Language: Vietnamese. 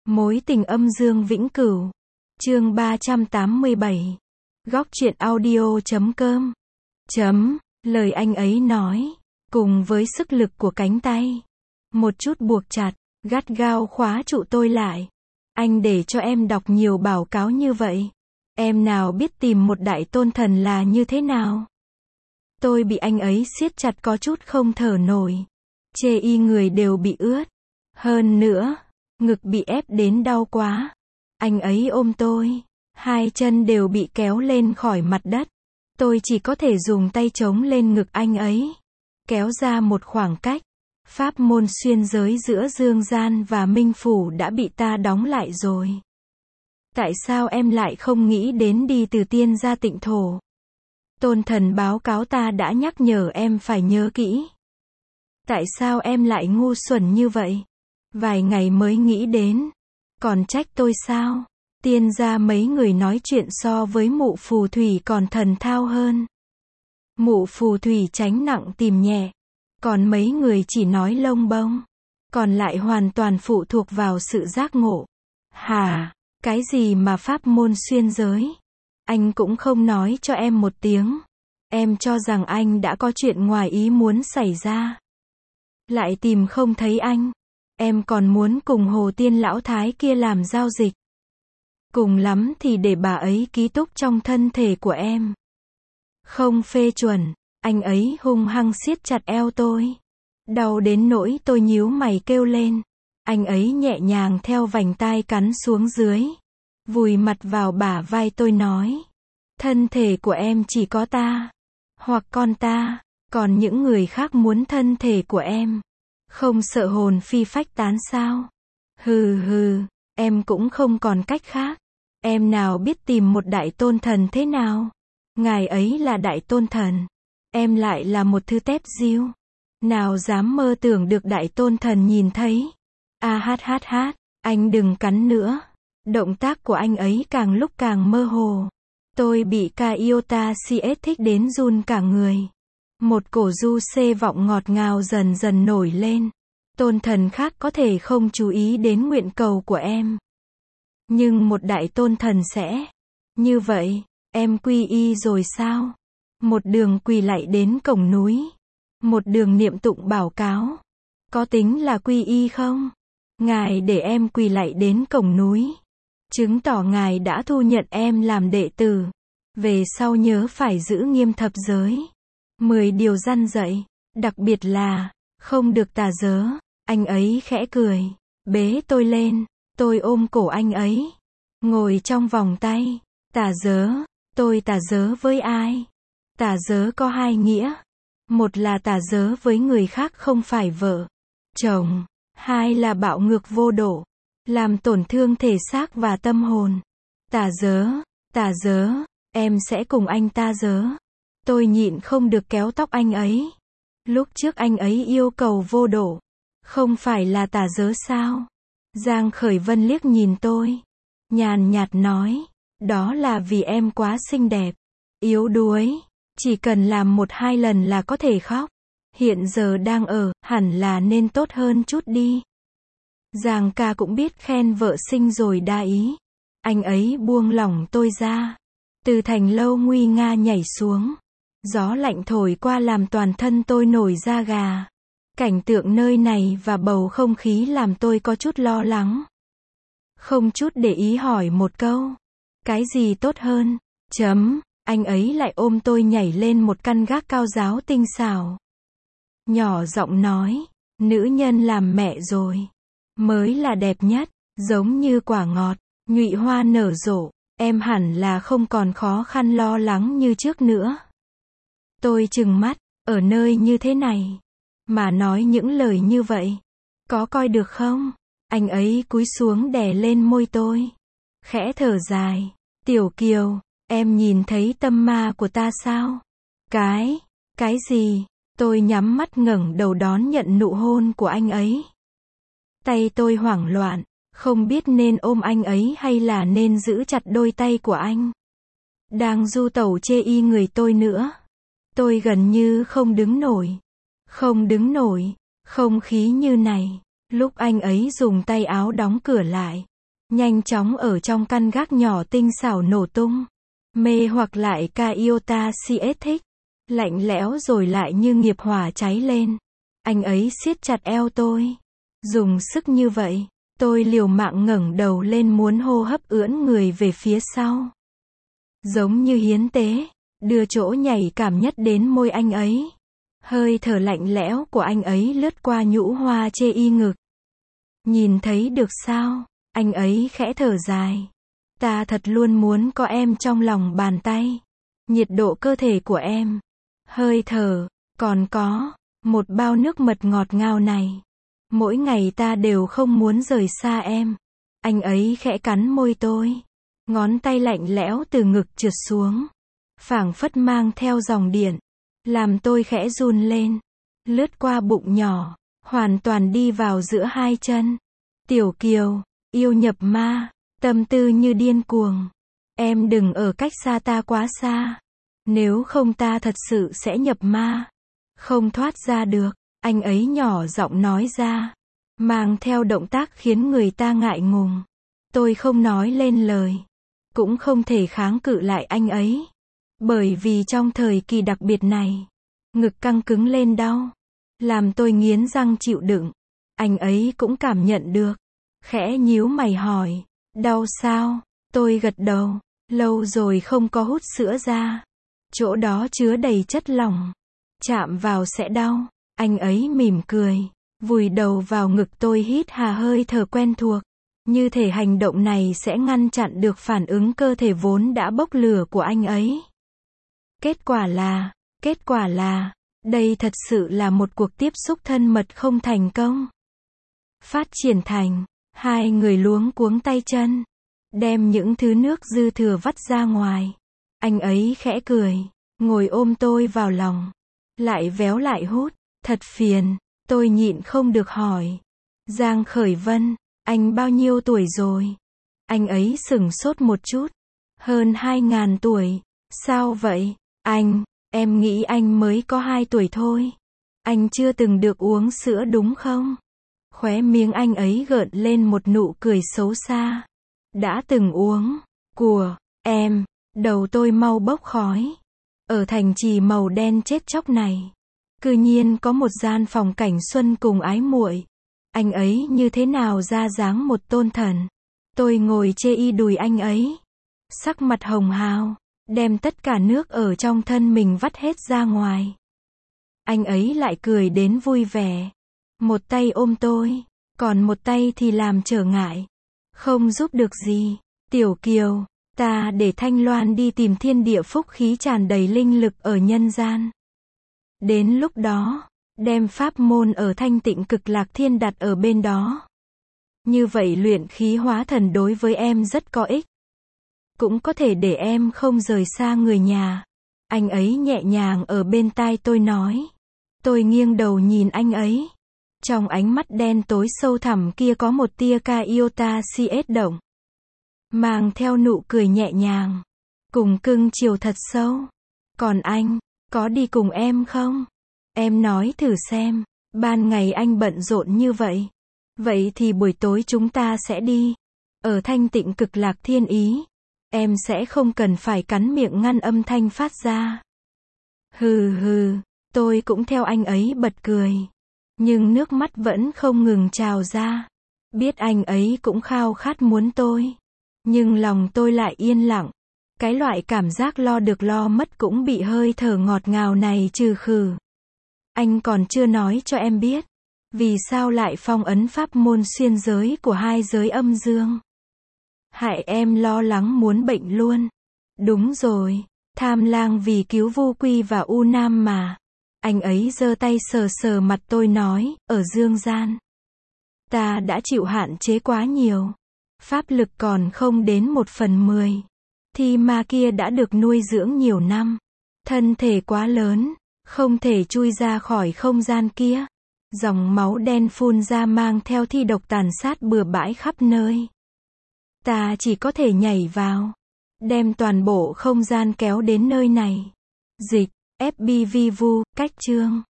Mối tình âm dương vĩnh cửu. Chương 387. Góc truyện audio.com. Lời anh ấy nói, cùng với sức lực của cánh tay, một chút buộc chặt, gắt gao khóa trụ tôi lại. Anh để cho em đọc nhiều báo cáo như vậy. Em nào biết tìm một đại tôn thần là như thế nào. Tôi bị anh ấy siết chặt có chút không thở nổi. Chê y người đều bị ướt. Hơn nữa, ngực bị ép đến đau quá. Anh ấy ôm tôi. Hai chân đều bị kéo lên khỏi mặt đất. Tôi chỉ có thể dùng tay chống lên ngực anh ấy. Kéo ra một khoảng cách. Pháp môn xuyên giới giữa Dương Gian và Minh Phủ đã bị ta đóng lại rồi. Tại sao em lại không nghĩ đến đi từ tiên ra tịnh thổ? Tôn thần báo cáo ta đã nhắc nhở em phải nhớ kỹ. Tại sao em lại ngu xuẩn như vậy? Vài ngày mới nghĩ đến. Còn trách tôi sao? Tiên gia mấy người nói chuyện so với mụ phù thủy còn thần thao hơn. Mụ phù thủy tránh nặng tìm nhẹ. Còn mấy người chỉ nói lông bông. Còn lại hoàn toàn phụ thuộc vào sự giác ngộ. Hả? Cái gì mà pháp môn xuyên giới? Anh cũng không nói cho em một tiếng. Em cho rằng anh đã có chuyện ngoài ý muốn xảy ra. Lại tìm không thấy anh. Em còn muốn cùng Hồ Tiên lão thái kia làm giao dịch. Cùng lắm thì để bà ấy ký túc trong thân thể của em. Không phê chuẩn. Anh ấy hung hăng siết chặt eo tôi. Đau đến nỗi tôi nhíu mày kêu lên. Anh ấy nhẹ nhàng theo vành tai cắn xuống dưới. Vùi mặt vào bả vai tôi nói. Thân thể của em chỉ có ta. Hoặc con ta. Còn những người khác muốn thân thể của em. Không sợ hồn phi phách tán sao? Hừ hừ. Em cũng không còn cách khác. Em nào biết tìm một đại tôn thần thế nào? Ngài ấy là đại tôn thần. Em lại là một thứ tép diêu. Nào dám mơ tưởng được đại tôn thần nhìn thấy. Anh đừng cắn nữa. Động tác của anh ấy càng lúc càng mơ hồ. Tôi bị Kaiota CS thích đến run cả người. Một cổ du xê vọng ngọt ngào dần dần nổi lên. Tôn thần khác có thể không chú ý đến nguyện cầu của em. Nhưng một đại tôn thần sẽ. Như vậy, em quy y rồi sao? Một đường quỳ lạy đến cổng núi. Một đường niệm tụng báo cáo. Có tính là quy y không? Ngài để em quỳ lạy đến cổng núi. Chứng tỏ ngài đã thu nhận em làm đệ tử. Về sau nhớ phải giữ nghiêm thập giới. 10 điều răn dạy. Đặc biệt là, không được tà dớ. Anh ấy khẽ cười. Bế tôi lên. Tôi ôm cổ anh ấy. Ngồi trong vòng tay. Tà dớ. Tôi tà dớ với ai? Tà dớ có hai nghĩa. Một là tà dớ với người khác không phải vợ, chồng. Hai là bạo ngược vô độ. Làm tổn thương thể xác và tâm hồn. Tà dớ, em sẽ cùng anh ta dớ. Tôi nhịn không được kéo tóc anh ấy. Lúc trước anh ấy yêu cầu vô độ. Không phải là tà dớ sao? Giang Khởi Vân liếc nhìn tôi. Nhàn nhạt nói. Đó là vì em quá xinh đẹp. Yếu đuối. Chỉ cần làm 1-2 lần là có thể khóc. Hiện giờ đang ở, hẳn là nên tốt hơn chút đi. Giang ca cũng biết khen vợ xinh rồi đa ý. Anh ấy buông lỏng tôi ra. Từ thành lâu nguy nga nhảy xuống. Gió lạnh thổi qua làm toàn thân tôi nổi da gà. Cảnh tượng nơi này và bầu không khí làm tôi có chút lo lắng. Không chút để ý hỏi một câu. Cái gì tốt hơn? Anh ấy lại ôm tôi nhảy lên một căn gác cao ráo tinh xảo. Nhỏ giọng nói. Nữ nhân làm mẹ rồi. Mới là đẹp nhất. Giống như quả ngọt. Nhụy hoa nở rộ. Em hẳn là không còn khó khăn lo lắng như trước nữa. Tôi trừng mắt. Ở nơi như thế này. Mà nói những lời như vậy. Có coi được không? Anh ấy cúi xuống đè lên môi tôi. Khẽ thở dài. Tiểu Kiều. Em nhìn thấy tâm ma của ta sao? Cái gì? Tôi nhắm mắt ngẩng đầu đón nhận nụ hôn của anh ấy. Tay tôi hoảng loạn, không biết nên ôm anh ấy hay là nên giữ chặt đôi tay của anh. Đang du tẩu chê y người tôi nữa. Tôi gần như không đứng nổi. Không khí như này. Lúc anh ấy dùng tay áo đóng cửa lại. nhanh chóng ở trong căn gác nhỏ tinh xảo nổ tung. Mê hoặc lại ca iota CS thích. Lạnh lẽo rồi lại như nghiệp hỏa cháy lên. Anh ấy siết chặt eo tôi. Dùng sức như vậy, tôi liều mạng ngẩng đầu lên muốn hô hấp ưỡn người về phía sau. Giống như hiến tế, đưa chỗ nhảy cảm nhất đến môi anh ấy. Hơi thở lạnh lẽo của anh ấy lướt qua nhũ hoa chê y ngực. Nhìn thấy được sao? Anh ấy khẽ thở dài. Ta thật luôn muốn có em trong lòng bàn tay. Nhiệt độ cơ thể của em, hơi thở, còn có một bao nước mật ngọt ngào này. Mỗi ngày ta đều không muốn rời xa em. Anh ấy khẽ cắn môi tôi. Ngón tay lạnh lẽo từ ngực trượt xuống. Phảng phất mang theo dòng điện. Làm tôi khẽ run lên. Lướt qua bụng nhỏ. Hoàn toàn đi vào giữa hai chân. Tiểu Kiều, yêu nhập ma. Tâm tư như điên cuồng. Em đừng ở cách xa ta quá xa. Nếu không ta thật sự sẽ nhập ma. Không thoát ra được. Anh ấy nhỏ giọng nói ra. Mang theo động tác khiến người ta ngại ngùng. Tôi không nói lên lời. Cũng không thể kháng cự lại anh ấy. Bởi vì trong thời kỳ đặc biệt này, ngực căng cứng lên đau. Làm tôi nghiến răng chịu đựng. Anh ấy cũng cảm nhận được. Khẽ nhíu mày hỏi. Đau sao? Tôi gật đầu. Lâu rồi không có hút sữa ra. Chỗ đó chứa đầy chất lỏng. Chạm vào sẽ đau. Anh ấy mỉm cười. Vùi đầu vào ngực tôi hít hà hơi thở quen thuộc. Như thể hành động này sẽ ngăn chặn được phản ứng cơ thể vốn đã bốc lửa của anh ấy. Kết quả là, đây thật sự là một cuộc tiếp xúc thân mật không thành công. Phát triển thành, hai người luống cuống tay chân. Đem những thứ nước dư thừa vắt ra ngoài. Anh ấy khẽ cười. Ngồi ôm tôi vào lòng. Lại véo lại hút. Thật phiền. Tôi nhịn không được hỏi. Giang Khởi Vân, anh bao nhiêu tuổi rồi? Anh ấy sửng sốt một chút. Hơn 2.000 tuổi. Sao vậy? Em nghĩ anh mới có 2 tuổi thôi. Anh chưa từng được uống sữa đúng không? Khóe miệng anh ấy gợn lên một nụ cười xấu xa. Đã từng uống. Của em. Đầu tôi mau bốc khói. Ở thành trì màu đen chết chóc này, cư nhiên có một gian phòng cảnh xuân cùng ái muội. Anh ấy như thế nào ra dáng một tôn thần. Tôi ngồi chê y đùi anh ấy. Sắc mặt hồng hào. Đem tất cả nước ở trong thân mình vắt hết ra ngoài. Anh ấy lại cười đến vui vẻ. Một tay ôm tôi. Còn một tay thì làm trở ngại. Không giúp được gì. Tiểu Kiều, ta để Thanh Loan đi tìm thiên địa phúc khí tràn đầy linh lực ở nhân gian. Đến lúc đó, đem pháp môn ở Thanh Tịnh Cực Lạc Thiên đặt ở bên đó. Như vậy luyện khí hóa thần đối với em rất có ích. Cũng có thể để em không rời xa người nhà. Anh ấy nhẹ nhàng ở bên tai tôi nói. Tôi nghiêng đầu nhìn anh ấy. Trong ánh mắt đen tối sâu thẳm kia có một tia ca iota CS động. Mang theo nụ cười nhẹ nhàng. Cùng cưng chiều thật sâu. Còn anh, có đi cùng em không? Em nói thử xem. Ban ngày anh bận rộn như vậy. Vậy thì buổi tối chúng ta sẽ đi. Ở Thanh Tịnh Cực Lạc Thiên Ý. Em sẽ không cần phải cắn miệng ngăn âm thanh phát ra. Hừ hừ. Tôi cũng theo anh ấy bật cười. Nhưng nước mắt vẫn không ngừng trào ra. Biết anh ấy cũng khao khát muốn tôi. Nhưng lòng tôi lại yên lặng. Cái loại cảm giác lo được lo mất cũng bị hơi thở ngọt ngào này trừ khử. Anh còn chưa nói cho em biết. Vì sao lại phong ấn pháp môn xuyên giới của hai giới âm dương. Hại em lo lắng muốn bệnh luôn. Đúng rồi. Tham lang vì cứu Vu Quy và U Nam mà. Anh ấy giơ tay sờ sờ mặt tôi nói, ở dương gian. Ta đã chịu hạn chế quá nhiều. Pháp lực còn không đến 1/10. Thi ma kia đã được nuôi dưỡng nhiều năm. Thân thể quá lớn, không thể chui ra khỏi không gian kia. Dòng máu đen phun ra mang theo thi độc tàn sát bừa bãi khắp nơi. Ta chỉ có thể nhảy vào. Đem toàn bộ không gian kéo đến nơi này. Dịch, FBV Vu, cách chương.